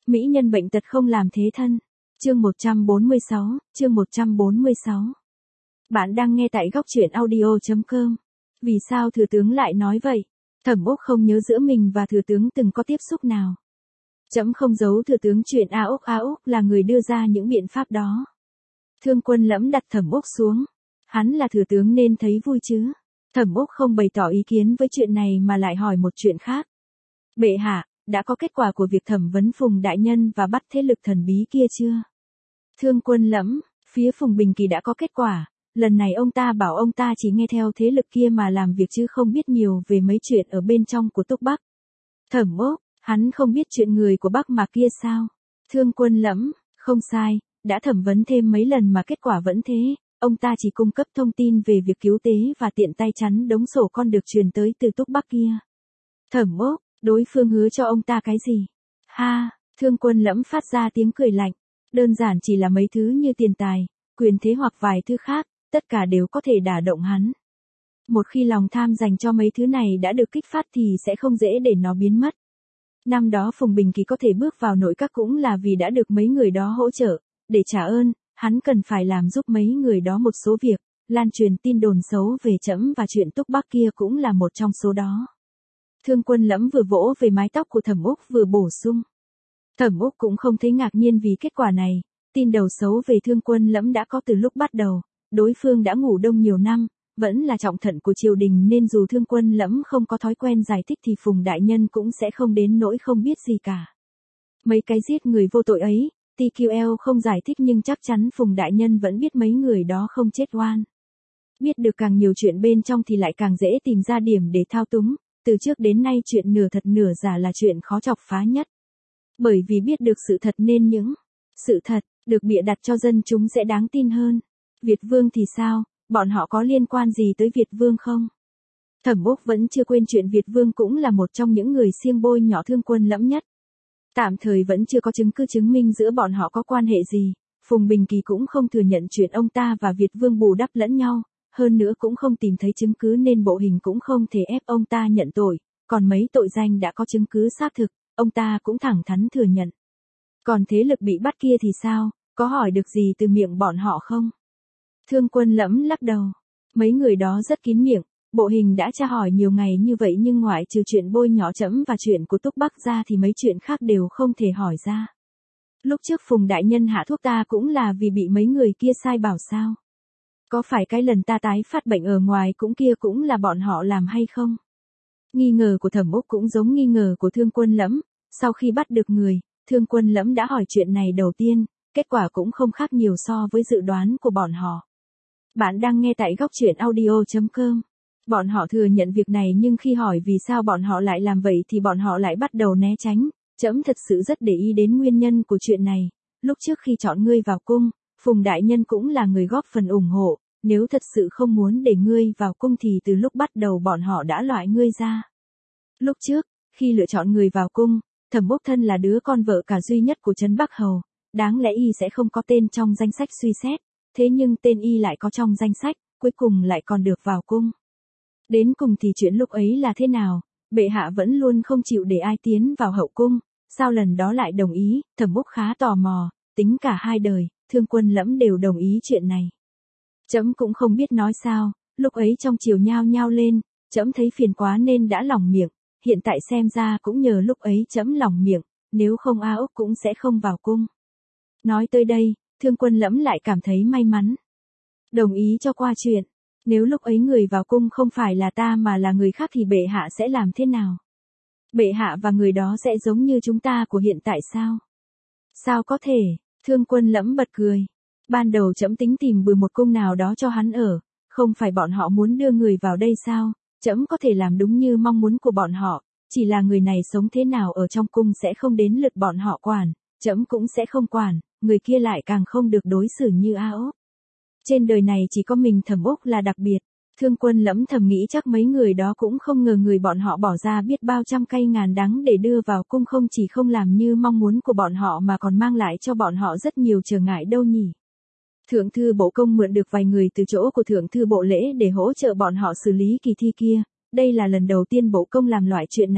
Mỹ nhân bệnh tật không làm thế thân. Chương 146. Bạn đang nghe tại góc truyện audio.com. Vì sao thừa tướng lại nói vậy? Thẩm Úc không nhớ giữa mình và thừa tướng từng có tiếp xúc nào. Trẫm không giấu thừa tướng chuyện A Úc là người đưa ra những biện pháp đó. Thương Quân Lẫm đặt Thẩm Úc xuống. Hắn là thừa tướng nên thấy vui chứ. Thẩm Úc không bày tỏ ý kiến với chuyện này mà lại hỏi một chuyện khác. Bệ hạ, đã có kết quả của việc thẩm vấn Phùng đại nhân và bắt thế lực thần bí kia chưa? Thương Quân Lẫm, phía Phùng Bình Kỳ đã có kết quả, lần này ông ta bảo ông ta chỉ nghe theo thế lực kia mà làm việc chứ không biết nhiều về mấy chuyện ở bên trong của Túc Bắc. Thẩm Úc, hắn không biết chuyện người của Bắc mà kia sao? Thương Quân Lẫm, không sai, đã thẩm vấn thêm mấy lần mà kết quả vẫn thế, ông ta chỉ cung cấp thông tin về việc cứu tế và tiện tay chắn đống sổ con được truyền tới từ Túc Bắc kia. Thẩm Úc, đối phương hứa cho ông ta cái gì? Ha, Thương Quân Lẫm phát ra tiếng cười lạnh. Đơn giản chỉ là mấy thứ như tiền tài, quyền thế hoặc vài thứ khác, tất cả đều có thể đả động hắn. Một khi lòng tham dành cho mấy thứ này đã được kích phát thì sẽ không dễ để nó biến mất. Năm đó Phùng Bình Kỳ có thể bước vào nội các cũng là vì đã được mấy người đó hỗ trợ, để trả ơn, hắn cần phải làm giúp mấy người đó một số việc, lan truyền tin đồn xấu về trẫm và chuyện Túc Bắc kia cũng là một trong số đó. Thương Quân Lẫm vừa vỗ về mái tóc của Thẩm Úc vừa bổ sung. Thẩm Úc cũng không thấy ngạc nhiên vì kết quả này, tin đầu xấu về Thương Quân Lẫm đã có từ lúc bắt đầu, đối phương đã ngủ đông nhiều năm, vẫn là trọng thận của triều đình nên dù Thương Quân Lẫm không có thói quen giải thích thì Phùng đại nhân cũng sẽ không đến nỗi không biết gì cả. Mấy cái giết người vô tội ấy, TQL không giải thích nhưng chắc chắn Phùng đại nhân vẫn biết mấy người đó không chết oan. Biết được càng nhiều chuyện bên trong thì lại càng dễ tìm ra điểm để thao túng, từ trước đến nay chuyện nửa thật nửa giả là chuyện khó chọc phá nhất. Bởi vì biết được sự thật nên những sự thật được bịa đặt cho dân chúng sẽ đáng tin hơn. Việt Vương thì sao, bọn họ có liên quan gì tới Việt Vương không? Thẩm Úc vẫn chưa quên chuyện Việt Vương cũng là một trong những người xiêng bôi nhỏ Thương Quân Lẫm nhất. Tạm thời vẫn chưa có chứng cứ chứng minh giữa bọn họ có quan hệ gì, Phùng Bình Kỳ cũng không thừa nhận chuyện ông ta và Việt Vương bù đắp lẫn nhau, hơn nữa cũng không tìm thấy chứng cứ nên bộ hình cũng không thể ép ông ta nhận tội, còn mấy tội danh đã có chứng cứ xác thực, ông ta cũng thẳng thắn thừa nhận. Còn thế lực bị bắt kia thì sao, có hỏi được gì từ miệng bọn họ không? Thương Quân Lẫm lắc đầu, mấy người đó rất kín miệng, bộ hình đã tra hỏi nhiều ngày như vậy nhưng ngoại trừ chuyện bôi nhỏ trẫm và chuyện của Túc Bắc ra thì mấy chuyện khác đều không thể hỏi ra. Lúc trước Phùng đại nhân hạ thuốc ta cũng là vì bị mấy người kia sai bảo sao? Có phải cái lần ta tái phát bệnh ở ngoài cũng kia cũng là bọn họ làm hay không? Nghi ngờ của Thẩm Úc cũng giống nghi ngờ của Thương Quân Lẫm, sau khi bắt được người, Thương Quân Lẫm đã hỏi chuyện này đầu tiên, kết quả cũng không khác nhiều so với dự đoán của bọn họ. Bạn đang nghe tại góc truyện audio.com. Bọn họ thừa nhận việc này nhưng khi hỏi vì sao bọn họ lại làm vậy thì bọn họ lại bắt đầu né tránh, trẫm thật sự rất để ý đến nguyên nhân của chuyện này, lúc trước khi chọn ngươi vào cung, Phùng đại nhân cũng là người góp phần ủng hộ, nếu thật sự không muốn để ngươi vào cung thì từ lúc bắt đầu bọn họ đã loại ngươi ra. Lúc trước, khi lựa chọn người vào cung, Thẩm Úc thân là đứa con vợ cả duy nhất của Trấn Bắc Hầu, đáng lẽ y sẽ không có tên trong danh sách suy xét, thế nhưng tên y lại có trong danh sách, cuối cùng lại còn được vào cung. Đến cùng thì chuyện lúc ấy là thế nào, bệ hạ vẫn luôn không chịu để ai tiến vào hậu cung, sao lần đó lại đồng ý, Thẩm Úc khá tò mò, tính cả hai đời, Thương Quân Lẫm đều đồng ý chuyện này. Trẫm cũng không biết nói sao, lúc ấy trong chiều nhao nhao lên, trẫm thấy phiền quá nên đã lỏng miệng, hiện tại xem ra cũng nhờ lúc ấy trẫm lỏng miệng, nếu không A Úc cũng sẽ không vào cung. Nói tới đây, Thương Quân Lẫm lại cảm thấy may mắn. Đồng ý cho qua chuyện, nếu lúc ấy người vào cung không phải là ta mà là người khác thì bệ hạ sẽ làm thế nào? Bệ hạ và người đó sẽ giống như chúng ta của hiện tại sao? Sao có thể, Thương Quân Lẫm bật cười. Ban đầu trẫm tính tìm bừa một cung nào đó cho hắn ở, không phải bọn họ muốn đưa người vào đây sao, trẫm có thể làm đúng như mong muốn của bọn họ, chỉ là người này sống thế nào ở trong cung sẽ không đến lượt bọn họ quản, trẫm cũng sẽ không quản, người kia lại càng không được đối xử như A Úc. Trên đời này chỉ có mình Thẩm Úc là đặc biệt, Thương Quân Lẫm thầm nghĩ chắc mấy người đó cũng không ngờ người bọn họ bỏ ra biết bao trăm cay ngàn đắng để đưa vào cung không chỉ không làm như mong muốn của bọn họ mà còn mang lại cho bọn họ rất nhiều trở ngại đâu nhỉ. Thượng thư bộ công mượn được vài người từ chỗ của thượng thư bộ lễ để hỗ trợ bọn họ xử lý kỳ thi kia, đây là lần đầu tiên bộ công làm loại chuyện này,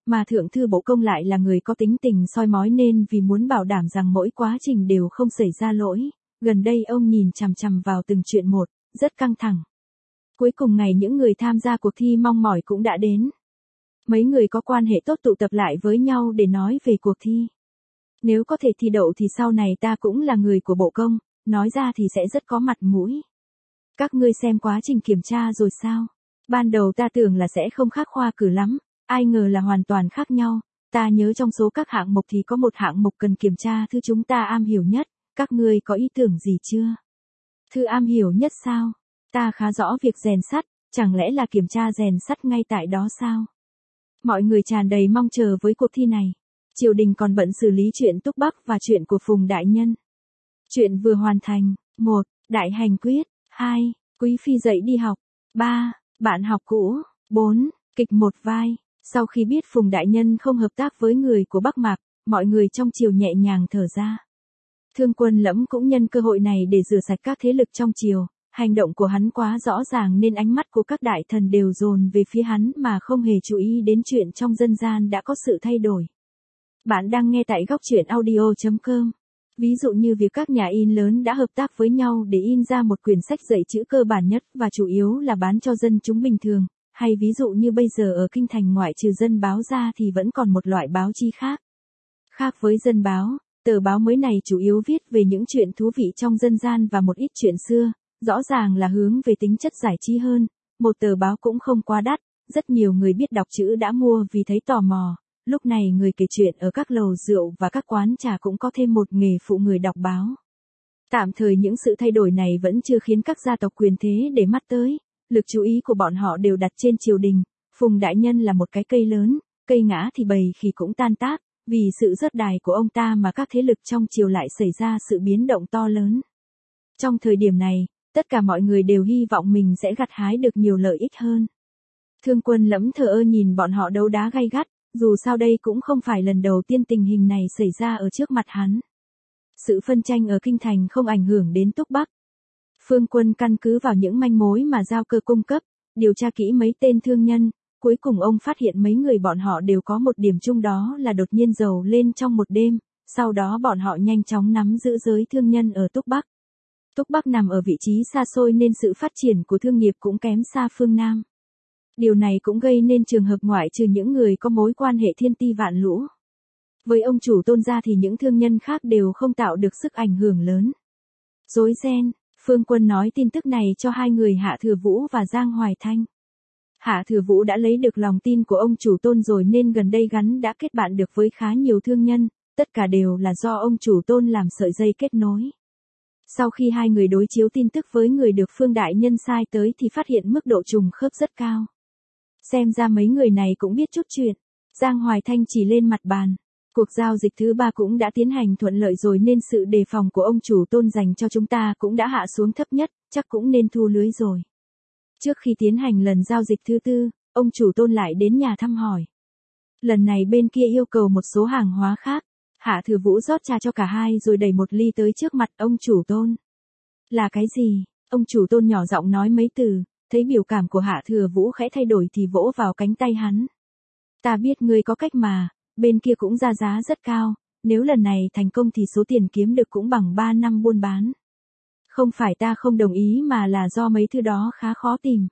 Mà thượng thư bộ công lại là người có tính tình soi mói nên vì muốn bảo đảm rằng mỗi quá trình đều không xảy ra lỗi, gần đây ông nhìn chằm chằm vào từng chuyện một, rất căng thẳng. Cuối cùng ngày những người tham gia cuộc thi mong mỏi cũng đã đến. Mấy người có quan hệ tốt tụ tập lại với nhau để nói về cuộc thi. Nếu có thể thi đậu thì sau này ta cũng là người của bộ công, nói ra thì sẽ rất có mặt mũi. Các ngươi xem quá trình kiểm tra rồi sao? Ban đầu ta tưởng là sẽ không khác khoa cử lắm, ai ngờ là hoàn toàn khác nhau. Ta nhớ trong số các hạng mục thì có một hạng mục cần kiểm tra thứ chúng ta am hiểu nhất, các ngươi có ý tưởng gì chưa? Thứ am hiểu nhất sao? Ta khá rõ việc rèn sắt, chẳng lẽ là kiểm tra rèn sắt ngay tại đó sao? Mọi người tràn đầy mong chờ với cuộc thi này. Triều đình còn bận xử lý chuyện Túc Bắc và chuyện của Phùng Đại Nhân. Chuyện vừa hoàn thành. 1. Đại hành quyết. 2. Quý phi dậy đi học. 3. Bạn học cũ. 4. Kịch một vai. Sau khi biết Phùng Đại Nhân không hợp tác với người của Bắc Mạc, mọi người trong triều nhẹ nhàng thở ra. Thương Quân Lẫm cũng nhân cơ hội này để rửa sạch các thế lực trong triều. Hành động của hắn quá rõ ràng nên ánh mắt của các đại thần đều dồn về phía hắn mà không hề chú ý đến chuyện trong dân gian đã có sự thay đổi. Bạn đang nghe tại góc truyện audio.com. Ví dụ như việc các nhà in lớn đã hợp tác với nhau để in ra một quyển sách dạy chữ cơ bản nhất và chủ yếu là bán cho dân chúng bình thường, hay ví dụ như bây giờ ở Kinh Thành ngoại trừ dân báo ra thì vẫn còn một loại báo chí khác. Khác với dân báo, tờ báo mới này chủ yếu viết về những chuyện thú vị trong dân gian và một ít chuyện xưa, rõ ràng là hướng về tính chất giải trí hơn. Một tờ báo cũng không quá đắt, rất nhiều người biết đọc chữ đã mua vì thấy tò mò. Lúc này người kể chuyện ở các lầu rượu và các quán trà cũng có thêm một nghề phụ người đọc báo. Tạm thời những sự thay đổi này vẫn chưa khiến các gia tộc quyền thế để mắt tới, lực chú ý của bọn họ đều đặt trên triều đình. Phùng Đại Nhân là một cái cây lớn, cây ngã thì bầy khỉ cũng tan tác, vì sự rớt đài của ông ta mà các thế lực trong triều lại xảy ra sự biến động to lớn. Trong thời điểm này, tất cả mọi người đều hy vọng mình sẽ gặt hái được nhiều lợi ích hơn. Thương Quân Lẫm thờ ơ nhìn bọn họ đấu đá gay gắt, dù sao đây cũng không phải lần đầu tiên tình hình này xảy ra ở trước mặt hắn. Sự phân tranh ở Kinh Thành không ảnh hưởng đến Túc Bắc. Phương Quân căn cứ vào những manh mối mà Giao Cơ cung cấp, điều tra kỹ mấy tên thương nhân, cuối cùng ông phát hiện mấy người bọn họ đều có một điểm chung đó là đột nhiên giàu lên trong một đêm, sau đó bọn họ nhanh chóng nắm giữ giới thương nhân ở Túc Bắc. Túc Bắc nằm ở vị trí xa xôi nên sự phát triển của thương nghiệp cũng kém xa phương Nam. Điều này cũng gây nên trường hợp ngoại trừ những người có mối quan hệ thiên ti vạn lũ. Với ông chủ Tôn gia thì những thương nhân khác đều không tạo được sức ảnh hưởng lớn. Rối ren, Phương Quân nói tin tức này cho hai người Hạ Thừa Vũ và Giang Hoài Thanh. Hạ Thừa Vũ đã lấy được lòng tin của ông chủ Tôn rồi nên gần đây hắn đã kết bạn được với khá nhiều thương nhân, tất cả đều là do ông chủ Tôn làm sợi dây kết nối. Sau khi hai người đối chiếu tin tức với người được Phương Đại Nhân sai tới thì phát hiện mức độ trùng khớp rất cao. Xem ra mấy người này cũng biết chút chuyện. Giang Hoài Thanh chỉ lên mặt bàn. Cuộc giao dịch thứ 3 cũng đã tiến hành thuận lợi rồi nên sự đề phòng của ông chủ Tôn dành cho chúng ta cũng đã hạ xuống thấp nhất, chắc cũng nên thu lưới rồi. Trước khi tiến hành lần giao dịch thứ 4, ông chủ Tôn lại đến nhà thăm hỏi. Lần này bên kia yêu cầu một số hàng hóa khác. Hạ Thừa Vũ rót trà cho cả hai rồi đẩy một ly tới trước mặt ông chủ Tôn. Là cái gì? Ông chủ Tôn nhỏ giọng nói mấy từ, thấy biểu cảm của Hạ Thừa Vũ khẽ thay đổi thì vỗ vào cánh tay hắn. Ta biết ngươi có cách mà, bên kia cũng ra giá rất cao, nếu lần này thành công thì số tiền kiếm được cũng bằng 3 năm buôn bán. Không phải ta không đồng ý mà là do mấy thứ đó khá khó tìm.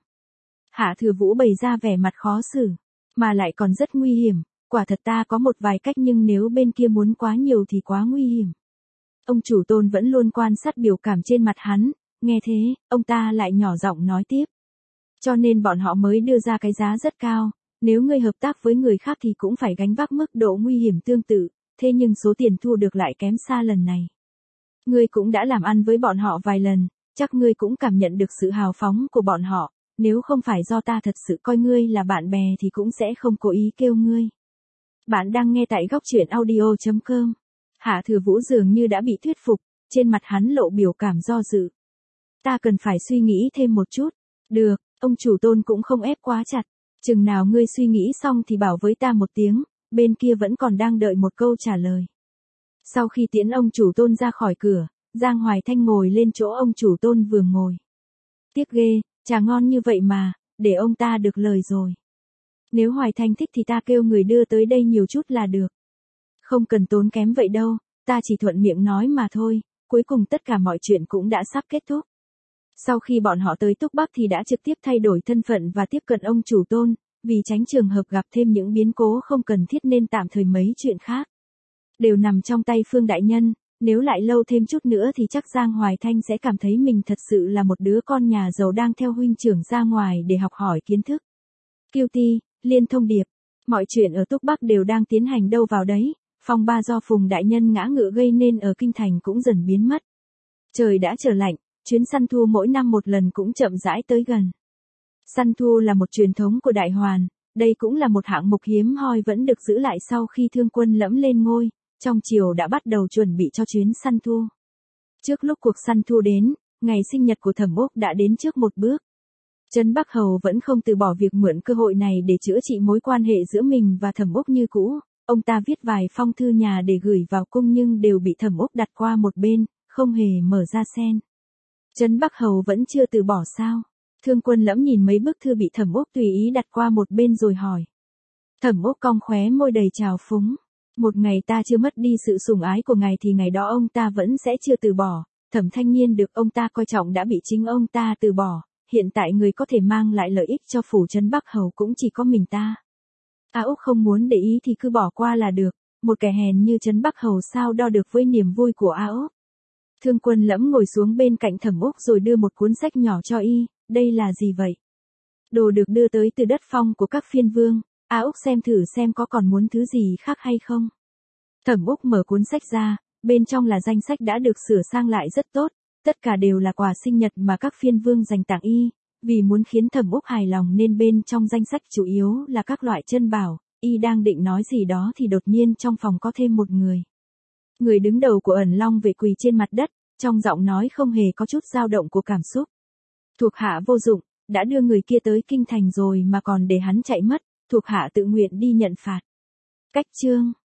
Hạ Thừa Vũ bày ra vẻ mặt khó xử, mà lại còn rất nguy hiểm. Quả thật ta có một vài cách nhưng nếu bên kia muốn quá nhiều thì quá nguy hiểm. Ông chủ Tôn vẫn luôn quan sát biểu cảm trên mặt hắn, nghe thế, ông ta lại nhỏ giọng nói tiếp. Cho nên bọn họ mới đưa ra cái giá rất cao, nếu ngươi hợp tác với người khác thì cũng phải gánh vác mức độ nguy hiểm tương tự, thế nhưng số tiền thu được lại kém xa lần này. Ngươi cũng đã làm ăn với bọn họ vài lần, chắc ngươi cũng cảm nhận được sự hào phóng của bọn họ, nếu không phải do ta thật sự coi ngươi là bạn bè thì cũng sẽ không cố ý kêu ngươi. Bạn đang nghe tại góc truyện audio.com. Hạ Thừa Vũ dường như đã bị thuyết phục, trên mặt hắn lộ biểu cảm do dự. Ta cần phải suy nghĩ thêm một chút. Được, ông chủ Tôn cũng không ép quá chặt. Chừng nào ngươi suy nghĩ xong thì bảo với ta một tiếng, bên kia vẫn còn đang đợi một câu trả lời. Sau khi tiễn ông chủ Tôn ra khỏi cửa, Giang Hoài Thanh ngồi lên chỗ ông chủ Tôn vừa ngồi. Tiếc ghê, trà ngon như vậy mà, để ông ta được lời rồi. Nếu Hoài Thanh thích thì ta kêu người đưa tới đây nhiều chút là được. Không cần tốn kém vậy đâu, ta chỉ thuận miệng nói mà thôi, cuối cùng tất cả mọi chuyện cũng đã sắp kết thúc. Sau khi bọn họ tới Túc Bắc thì đã trực tiếp thay đổi thân phận và tiếp cận ông chủ Tôn, vì tránh trường hợp gặp thêm những biến cố không cần thiết nên tạm thời mấy chuyện khác đều nằm trong tay Phương đại nhân, nếu lại lâu thêm chút nữa thì chắc Giang Hoài Thanh sẽ cảm thấy mình thật sự là một đứa con nhà giàu đang theo huynh trưởng ra ngoài để học hỏi kiến thức. QT, liên thông điệp, mọi chuyện ở Túc Bắc đều đang tiến hành đâu vào đấy, phong ba do Phùng đại nhân ngã ngựa gây nên ở kinh thành cũng dần biến mất. Trời đã trở lạnh, chuyến săn thu mỗi năm một lần cũng chậm rãi tới gần. Săn thu là một truyền thống của Đại Hoàn, đây cũng là một hạng mục hiếm hoi vẫn được giữ lại sau khi Thương Quân Lẫm lên ngôi, trong triều đã bắt đầu chuẩn bị cho chuyến săn thu. Trước lúc cuộc săn thu đến, ngày sinh nhật của Thẩm Úc đã đến trước một bước. Trấn Bắc Hầu vẫn không từ bỏ việc mượn cơ hội này để chữa trị mối quan hệ giữa mình và Thẩm Úc như cũ, ông ta viết vài phong thư nhà để gửi vào cung nhưng đều bị Thẩm Úc đặt qua một bên, không hề mở ra xem. Trấn Bắc Hầu vẫn chưa từ bỏ sao? Thương Quân Lẫm nhìn mấy bức thư bị Thẩm Úc tùy ý đặt qua một bên rồi hỏi. Thẩm Úc cong khóe môi đầy trào phúng. Một ngày ta chưa mất đi sự sủng ái của ngài thì ngày đó ông ta vẫn sẽ chưa từ bỏ. Thẩm Thanh Niên được ông ta coi trọng đã bị chính ông ta từ bỏ. Hiện tại người có thể mang lại lợi ích cho phủ Trấn Bắc Hầu cũng chỉ có mình ta. A Úc không muốn để ý thì cứ bỏ qua là được. Một kẻ hèn như Trấn Bắc Hầu sao đo được với niềm vui của A Úc. Thương Quân Lẫm ngồi xuống bên cạnh Thẩm Úc rồi đưa một cuốn sách nhỏ cho y. Đây là gì vậy? Đồ được đưa tới từ đất phong của các phiên vương. A Úc xem thử xem có còn muốn thứ gì khác hay không. Thẩm Úc mở cuốn sách ra, bên trong là danh sách đã được sửa sang lại rất tốt, tất cả đều là quà sinh nhật mà các phiên vương dành tặng y, vì muốn khiến Thẩm Úc hài lòng nên bên trong danh sách chủ yếu là các loại chân bảo, y đang định nói gì đó thì đột nhiên trong phòng có thêm một người. Người đứng đầu của Ẩn Long Vệ quỳ trên mặt đất, trong giọng nói không hề có chút dao động của cảm xúc. Thuộc hạ vô dụng, đã đưa người kia tới kinh thành rồi mà còn để hắn chạy mất, thuộc hạ tự nguyện đi nhận phạt. Cách chương